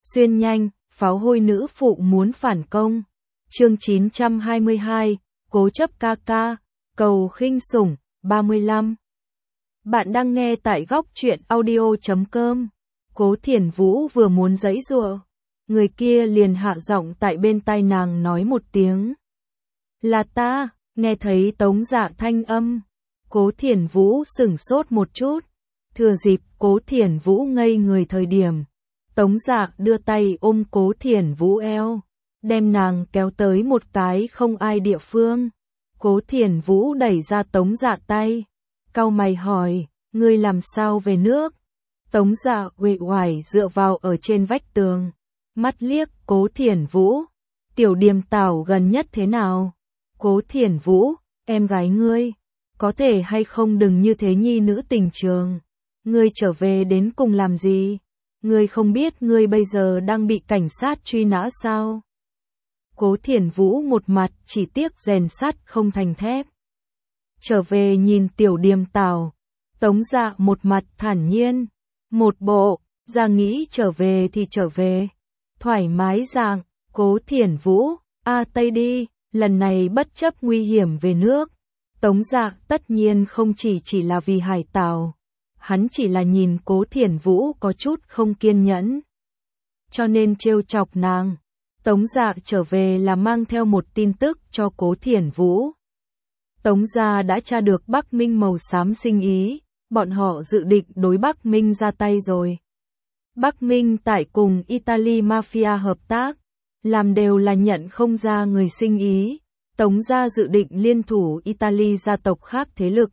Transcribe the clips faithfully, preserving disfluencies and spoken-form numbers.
Xuyên nhanh, pháo hôi nữ phụ muốn phản công. Chương chín trăm hai mươi hai, cố chấp ca ca, cầu khinh sủng, ba mươi lăm. Bạn đang nghe tại góc truyện audio chấm com. Cố Thiển Vũ vừa muốn giãy giụa, người kia liền hạ giọng tại bên tai nàng nói một tiếng. Là ta, nghe thấy Tống Dạ thanh âm. Cố Thiển Vũ sửng sốt một chút. Thừa dịp Cố Thiển Vũ ngây người thời điểm, Tống Dạ đưa tay ôm Cố Thiển Vũ eo, đem nàng kéo tới một cái không ai địa phương. Cố Thiển Vũ đẩy ra Tống Dạ tay, cau mày hỏi, ngươi làm sao về nước? Tống Dạ uể oải dựa vào ở trên vách tường, mắt liếc Cố Thiển Vũ, tiểu Điềm Tảo gần nhất thế nào? Cố Thiển Vũ, em gái ngươi, có thể hay không đừng như thế nhi nữ tình trường, ngươi trở về đến cùng làm gì? Ngươi không biết ngươi bây giờ đang bị cảnh sát truy nã sao? Cố Thiển Vũ một mặt chỉ tiếc rèn sắt không thành thép. Trở về nhìn tiểu Điềm Tảo. Tống Dạ một mặt thản nhiên, một bộ, ra nghĩ trở về thì trở về. Thoải mái dạng, Cố Thiển Vũ, a Tây đi, lần này bất chấp nguy hiểm về nước. Tống Dạ tất nhiên không chỉ chỉ là vì Hải Tảo. Hắn chỉ là nhìn Cố Thiển Vũ có chút không kiên nhẫn, cho nên trêu chọc nàng. Tống Dạ trở về là mang theo một tin tức cho Cố Thiển Vũ. Tống gia đã tra được Bắc Minh màu xám sinh ý, bọn họ dự định đối Bắc Minh ra tay rồi. Bắc Minh tại cùng Italy Mafia hợp tác, làm đều là nhận không ra người sinh ý. Tống gia dự định liên thủ Italy gia tộc khác thế lực,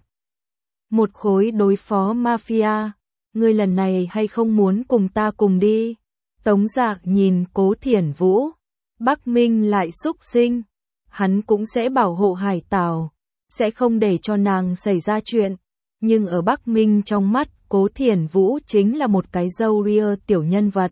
một khối đối phó Mafia. Ngươi lần này hay không muốn cùng ta cùng đi? Tống Dạ nhìn Cố Thiển Vũ, Bắc Minh lại xúc sinh, hắn cũng sẽ bảo hộ Hải Tảo, sẽ không để cho nàng xảy ra chuyện. Nhưng ở Bắc Minh trong mắt, Cố Thiển Vũ chính là một cái râu ria tiểu nhân vật.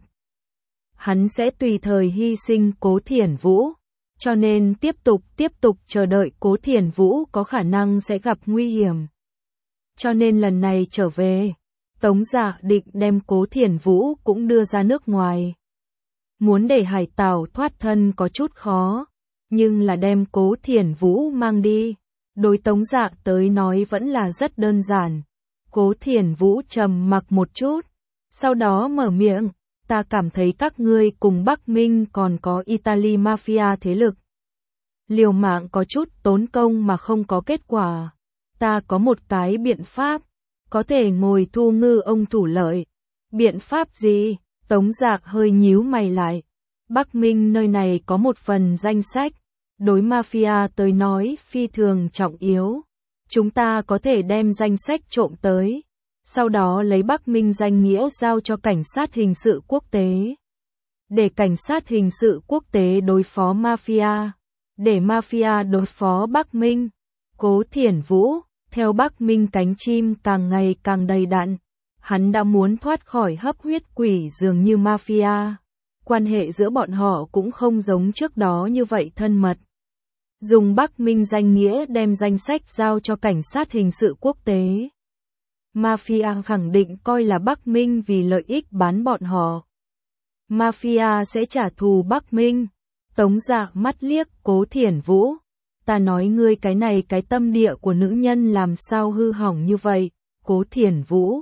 Hắn sẽ tùy thời hy sinh Cố Thiển Vũ, cho nên tiếp tục tiếp tục chờ đợi Cố Thiển Vũ có khả năng sẽ gặp nguy hiểm. Cho nên lần này trở về, Tống Dạ định đem Cố Thiển Vũ cũng đưa ra nước ngoài. Muốn để Hải Tảo thoát thân có chút khó, nhưng là đem Cố Thiển Vũ mang đi, đối Tống Dạ tới nói vẫn là rất đơn giản. Cố Thiển Vũ trầm mặc một chút, sau đó mở miệng, ta cảm thấy các ngươi cùng Bắc Minh còn có Italy Mafia thế lực. Liều mạng có chút tốn công mà không có kết quả. Ta có một cái biện pháp, có thể ngồi thu ngư ông thủ lợi. Biện pháp gì? Tống Dạ hơi nhíu mày lại. Bắc Minh nơi này có một phần danh sách, đối Mafia tới nói phi thường trọng yếu. Chúng ta có thể đem danh sách trộm tới, sau đó lấy Bắc Minh danh nghĩa giao cho cảnh sát hình sự quốc tế. Để cảnh sát hình sự quốc tế đối phó Mafia, để Mafia đối phó Bắc Minh. Cố Thiển Vũ, theo Bắc Minh cánh chim càng ngày càng đầy đặn, hắn đã muốn thoát khỏi hấp huyết quỷ dường như Mafia. Quan hệ giữa bọn họ cũng không giống trước đó như vậy thân mật. Dùng Bắc Minh danh nghĩa đem danh sách giao cho cảnh sát hình sự quốc tế. Mafia khẳng định coi là Bắc Minh vì lợi ích bán bọn họ. Mafia sẽ trả thù Bắc Minh. Tống Dạ mắt liếc Cố Thiển Vũ. Ta nói ngươi cái này cái tâm địa của nữ nhân làm sao hư hỏng như vậy? Cố Thiển Vũ.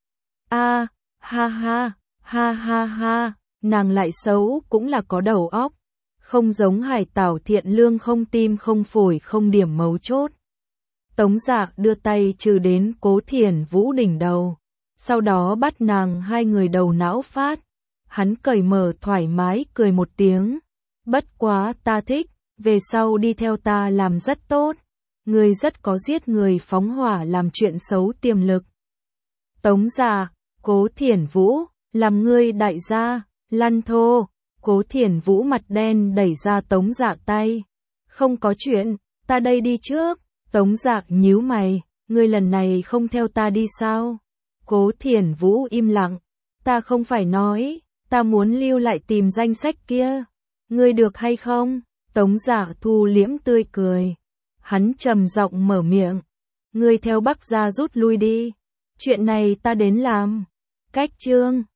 A, ha ha, ha ha ha, nàng lại xấu cũng là có đầu óc. Không giống Hải Tảo thiện lương không tim không phổi không điểm mấu chốt. Tống Dạ đưa tay trừ đến Cố Thiển Vũ đỉnh đầu, sau đó bắt nàng hai người đầu não phát. Hắn cởi mở thoải mái cười một tiếng. Bất quá ta thích, về sau đi theo ta làm rất tốt. Ngươi rất có giết người phóng hỏa làm chuyện xấu tiềm lực. Tống Dạ, Cố Thiển Vũ, làm ngươi đại gia, lăn thô. Cố Thiển Vũ mặt đen đẩy ra Tống Dạ tay. Không có chuyện, ta đây đi trước. Tống Dạ nhíu mày, ngươi lần này không theo ta đi sao? Cố Thiển Vũ im lặng, ta không phải nói, ta muốn lưu lại tìm danh sách kia. Ngươi được hay không? Tống Dạ thu liễm tươi cười. Hắn trầm giọng mở miệng, ngươi theo Bắc gia rút lui đi. Chuyện này ta đến làm. Cách chương